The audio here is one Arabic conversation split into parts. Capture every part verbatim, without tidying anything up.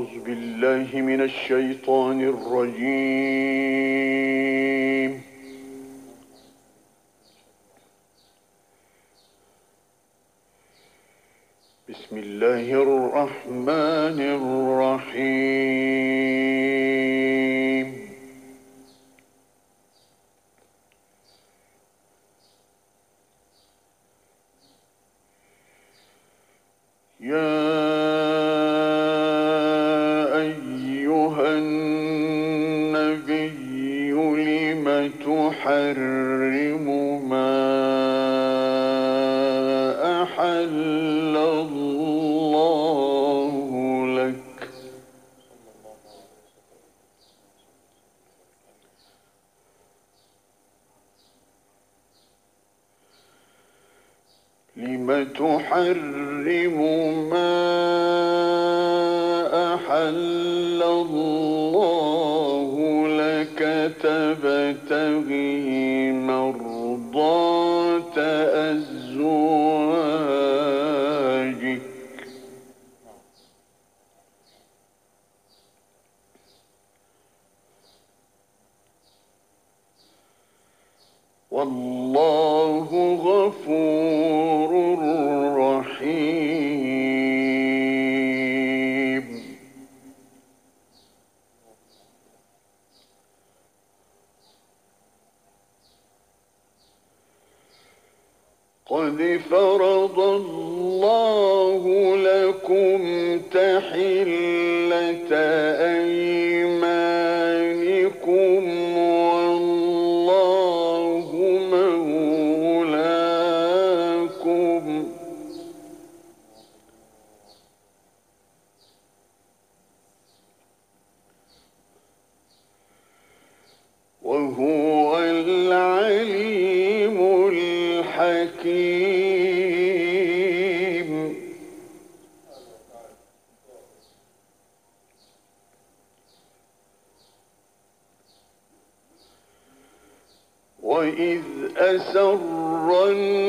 أعوذ بالله من الشيطان الرجيم. بسم الله الرحمن الرحيم. يا أيها النبي لم تحرم ما أحل الله لك لم تحرم ما أحل الله لك تبتغي مرضات أزواجك والله غفور رحيم. قد فرض الله لكم تحلة أيمانكم والله مولاكم وهو العليم الحكيم. وإذ أسر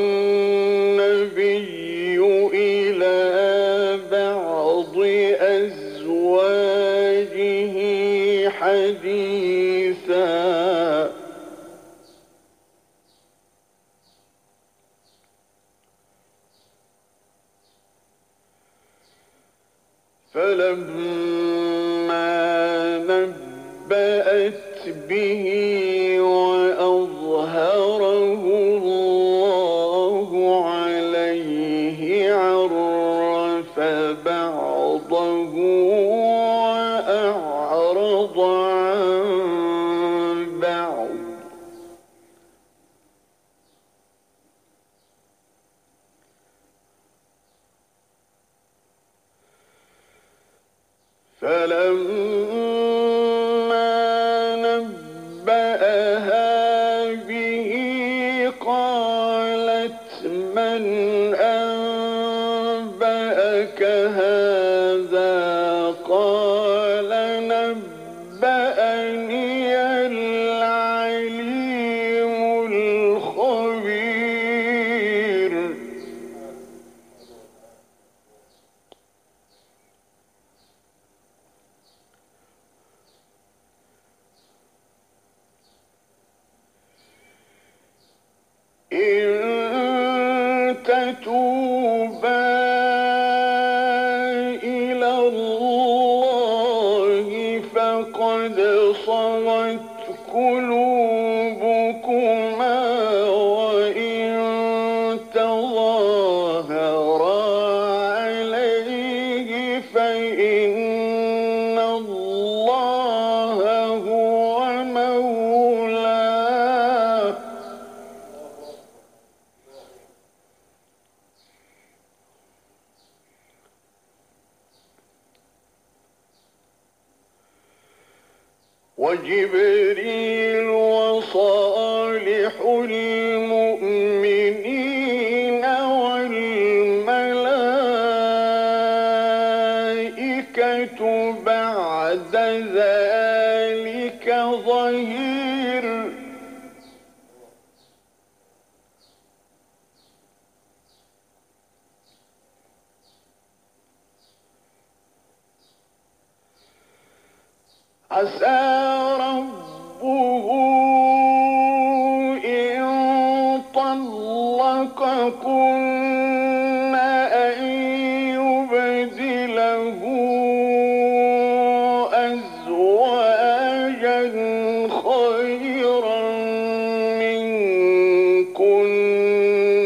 النبي إلى بعض أزواجه حديثا فلما نبأت به وأظهره الله عليه عرف بعضه وأعرض عن بعض فلما نبأها به قالت من أنبأك هذا قال نبأني العليم الخبير. إن تتوبا إلى الله فقد صغت قلوبكما وإن تظاهرا عليه فإن الله هو مولاه وجبريل وصالح المؤمنين والملائكة بعد ذلك ظهير. عسى ربه إن طلقكن أن يبدله أزواجا خيرا منكن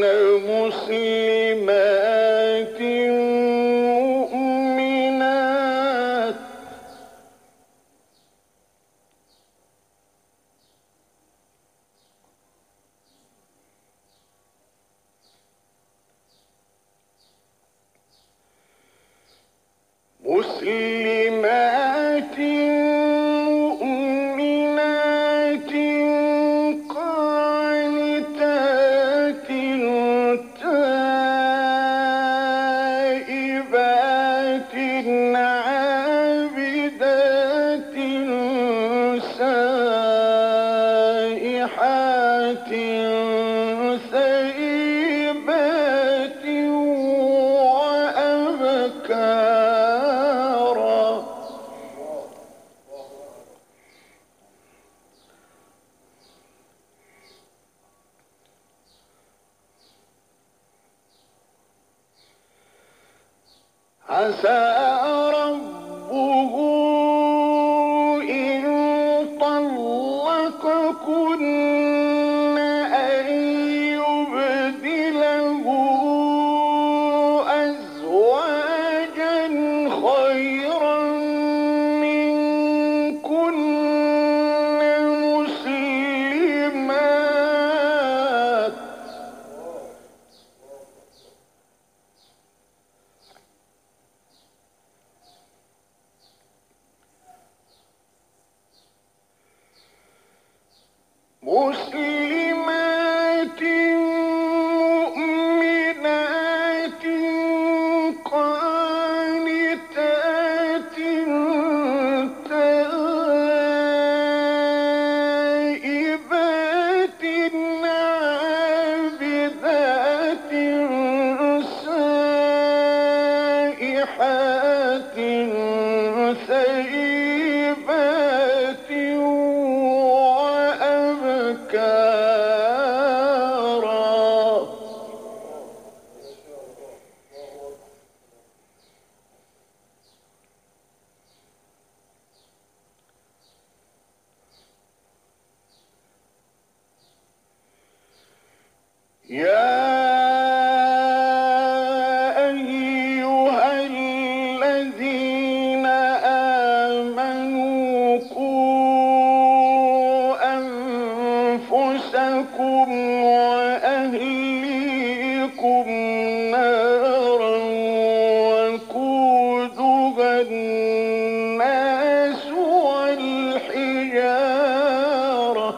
مسلمات مؤمنات مسلمات مؤمنات قانتات تائبات عابدات سائحات ثيبات وأبكارا عسى ربه إن طلقكن أن يبدله أزواجا خيرا منكن مسلمات مسلمات مؤمنات قانتات تائبات عابدات سائحات ثيبات وأبكارا يا أيها الذين آمنوا قوا أنفسكم وأهليكم نارا وقودها الناس والحجارة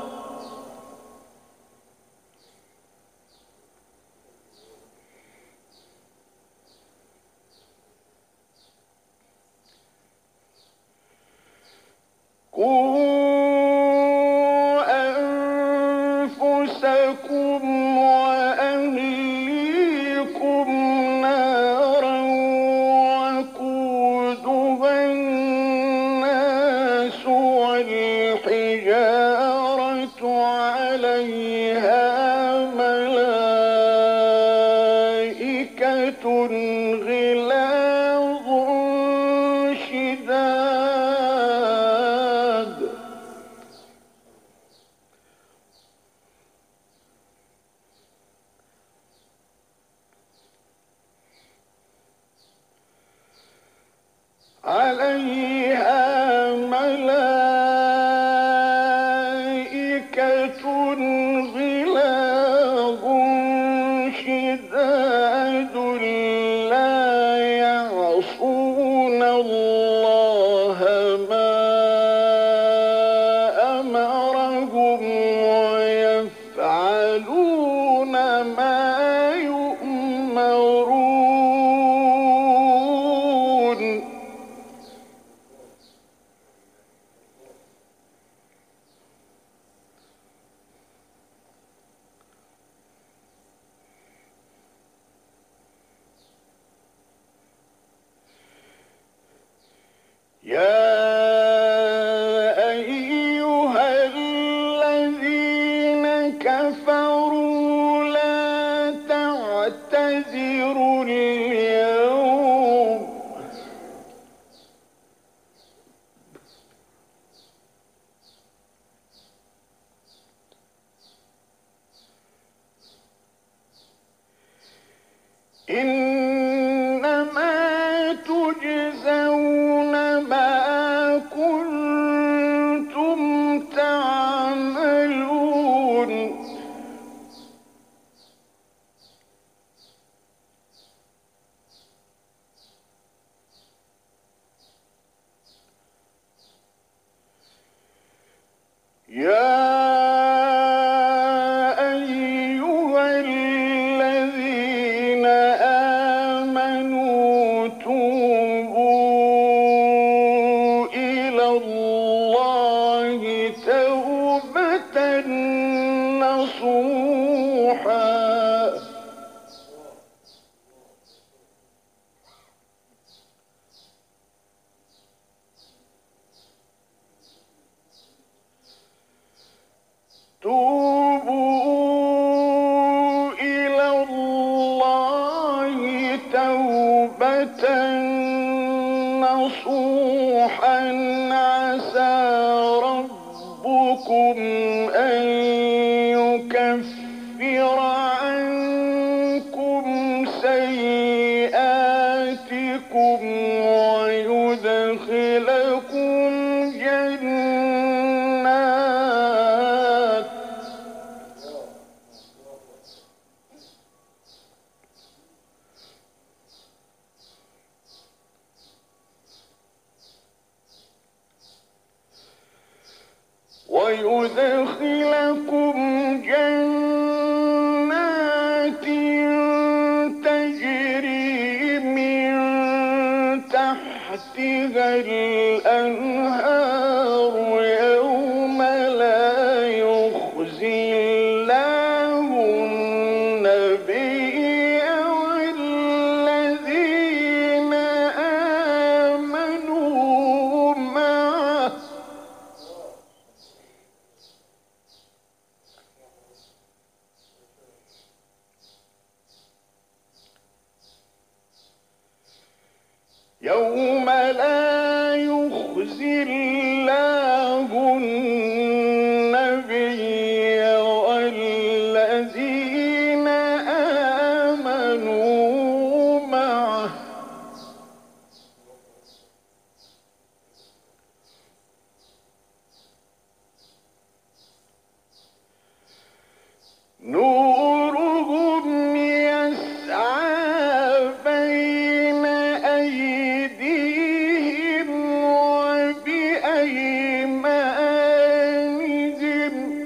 قوا أنفسكم وأهليكم نارا وقودها الناس والحجارة عليها ملائكة غلاظ شداد عليها ملائكة غلاظ شداد لا يعصون الله ما أمرهم ويفعلون ما يؤمرون يا إنما تجزون ما كنتم تعملون. يا أيها الذين آمنوا توبوا إلى الله توبة نصوحا. توبوا إلى الله توبة نصوحا عسى ربكم أن يكفر عنكم سيئاتكم ويدخلكم جنات ويدخلكم جنات تجري من تحتها الأنهار يوم لا يخزي الله النبي والذين آمنوا معه يوم لا يخزي الله النبي والذين آمنوا معه نورهم يسعى بين أيديهم وبأيمانهم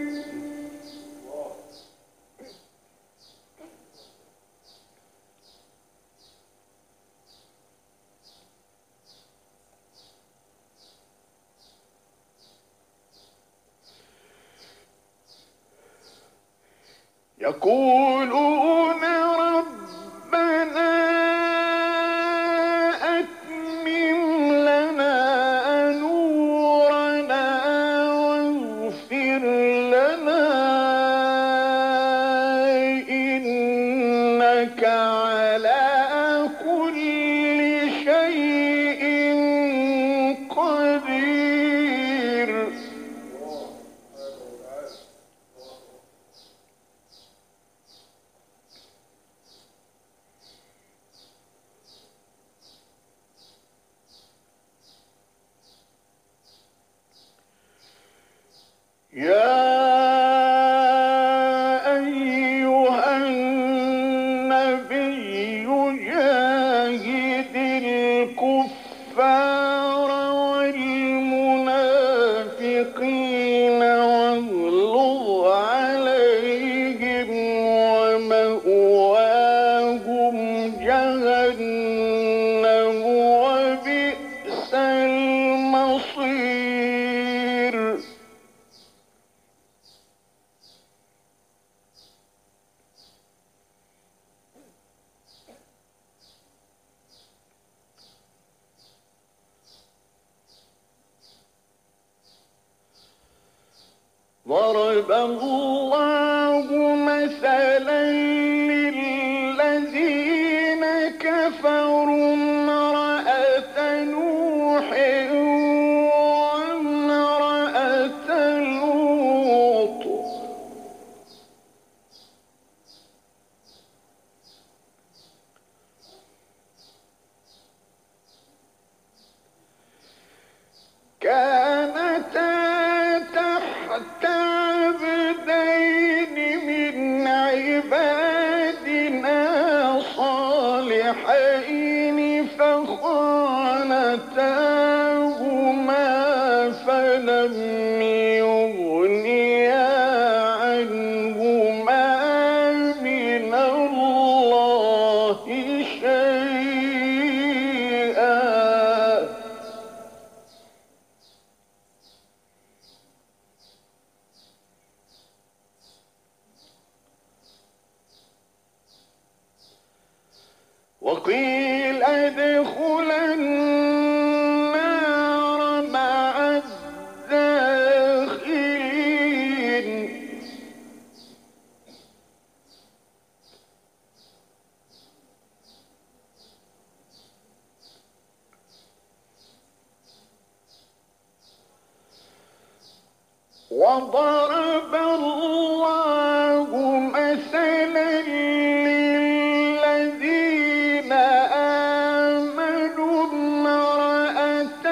يقولون ربنا أتمم لنا نورنا واغفر لنا إنك على كل شيء قدير. يا أيها النبي جاهد الكفار والمنافقين واغلظ عليهم ومأواهم جهنم وبئس المصير. ضرب الله مثلا للذين كفروا امرأة نوح وامرأة لوط لم يغنيا عنهما من الله شيئا وقيل ادخلا النار مع الداخلين وضرب الله مثلا للذين آمنوا امرأة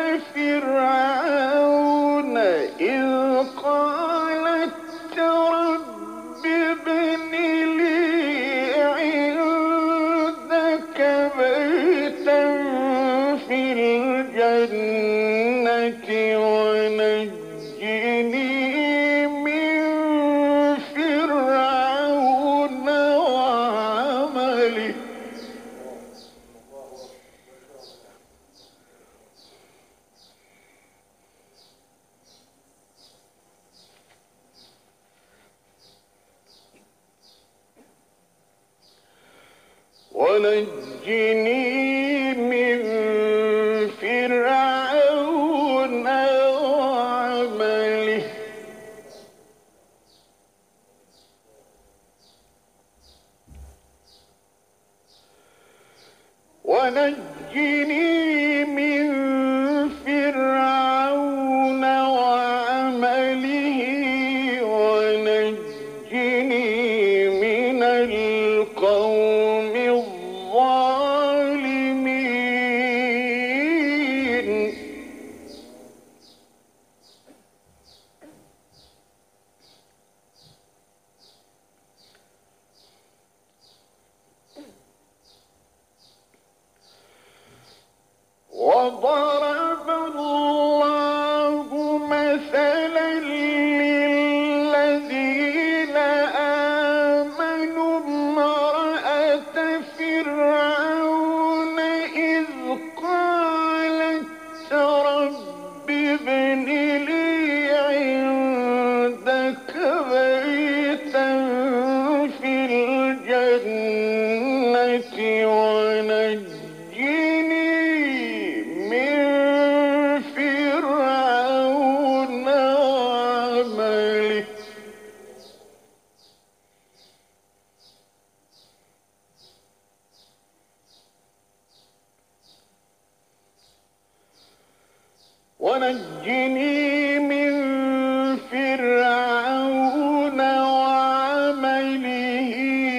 فرعون إذ قالت رب ابن لي عندك بيتا في الجنة ونجني من فرعون وعمله ونجني من فرعون وعمله ونجني من فرعون وعمله ونجني من القوم الظالمين وضرب الله مثلا للذين آمنوا امرأة فرعون إذ قالت رب ابن لي عندك بيتا في الجنة ونجني من فرعون وعمله ونجني من فرعون وعمله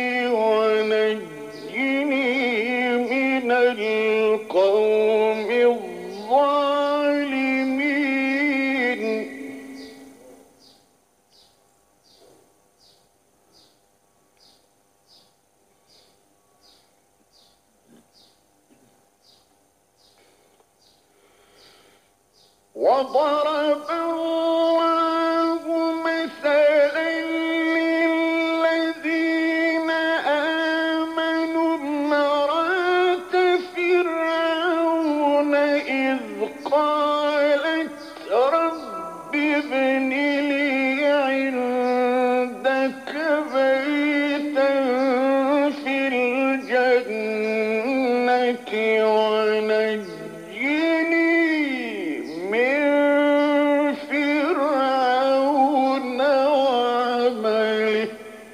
ونجني من القوم الظالمين وضرب الله مثلا للذين آمنوا امرأة فرعون إذ قالت رب ابن لي عندك بيتا في الجنة ونجني من فرعون وعمله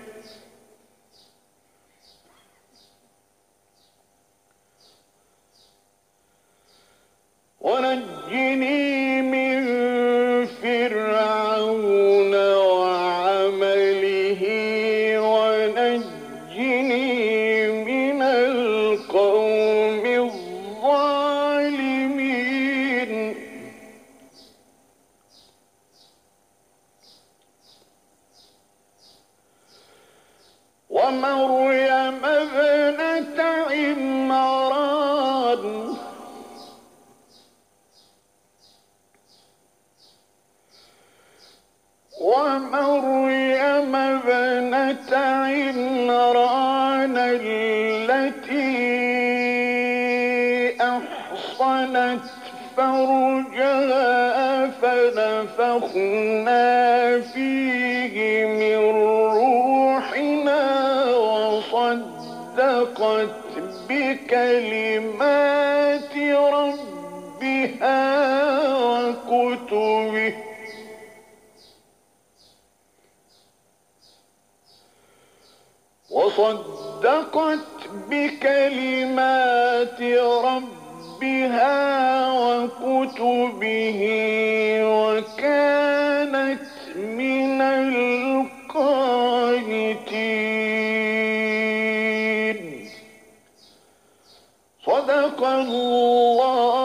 ونجني من فرعون وعمله ونجني من القوم الظالمين ومريم ابنة عمران ومريم ابنة عمران التي أحصنت فرجها فنفخنا فيه من روحنا وصدقت بكلمات ربها وكتبه وصدقت بكلمات ربها وكتبه وكانت من القانتين. صدق الله